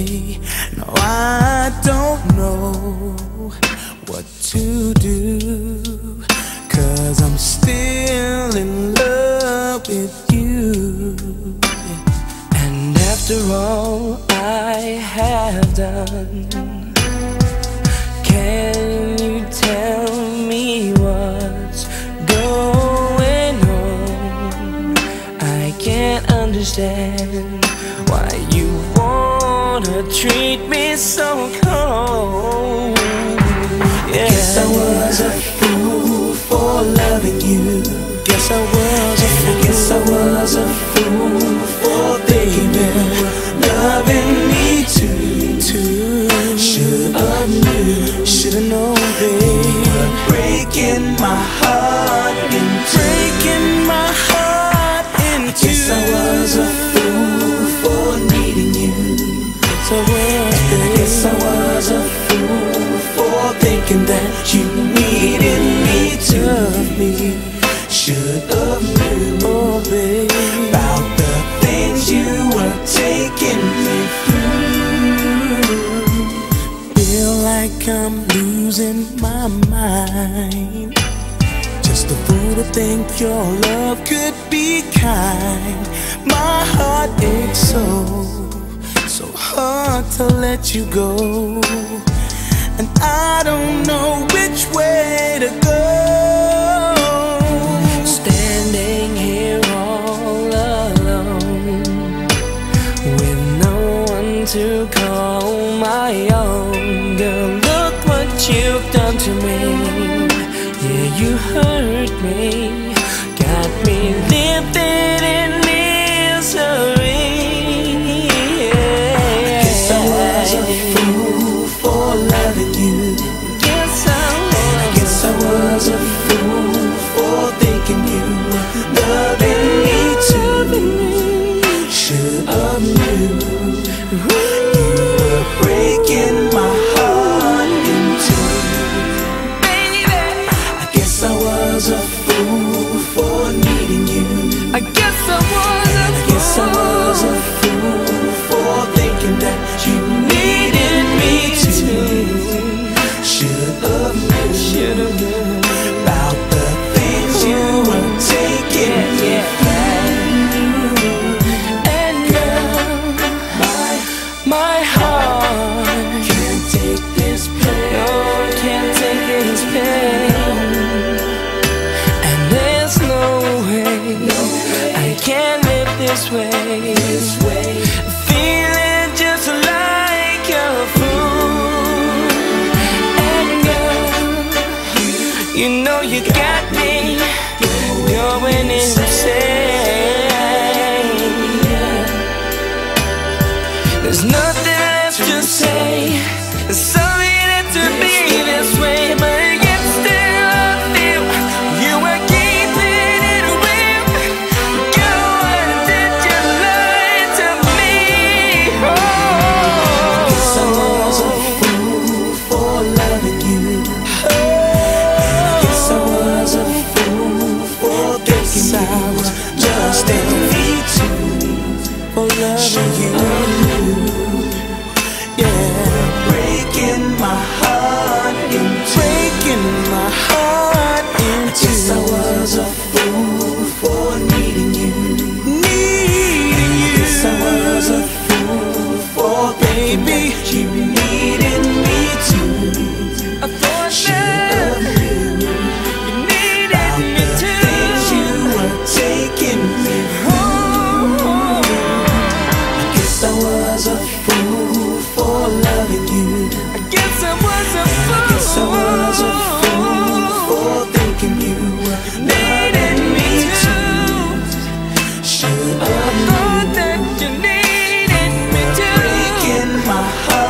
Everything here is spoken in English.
day. No, I don't know what to do, 'cause I'm still in love with you. And after all I have done, can you tell me what's going on? I can't understand why you wanna treat me so cold. Yeah. Guess I was a fool for loving you. Guess I was a fool. I guess I was a fool for thinking loving me too. Should've knew, should've known, babe. You were breaking my heart in two. Breaking my heart in two. Guess I was a fool for needing you. Guess I was, babe. I guess I was a fool for thinking that you needed me to love me. Should've knew, oh babe, about the things you were taking me through. Feel like I'm losing my mind. Just a fool to think your love could be kind. My heart aches so hard to let you go, and I don't know which way to go. Standing here all alone, with no one to call my own. Girl, look what you've done to me. Yeah, you hurt me, got me living in misery. Yeah. I guess I was a fool for loving you. Guess I was. I guess I was a fool for thinking you loving me too. Should've knew you were breaking my heart in two. Baby, I guess I was a fool for needing you. I guess I was a fool. I guess I was a fool for thinking that you needed me too. Should've known about the things you were taking me through. And now my heart can't take this pain. No, can't take this pain. And there's no way I can live this way. Feeling just like a fool. And girl, you know you got me going insane. There's nothing left to say. Sorry that to be this way, but yet still I feel you were keeping it real. Girl, why did you lie to me? Oh, I guess I was a fool for loving you. I guess I was a fool for thinking I was just a need to for loving you. Yeah, breaking my heart in two. Breaking my heart in two. I guess I was a fool for needing you. Needing you. I guess I was a fool for baby you needed me too. I thought that you needed me too. Things you were taking me home. I guess I was a fool for loving you. I guess I was a fool. I guess I was a fool for thinking you needed me too. Should've known that you needed me too. Breaking my heart.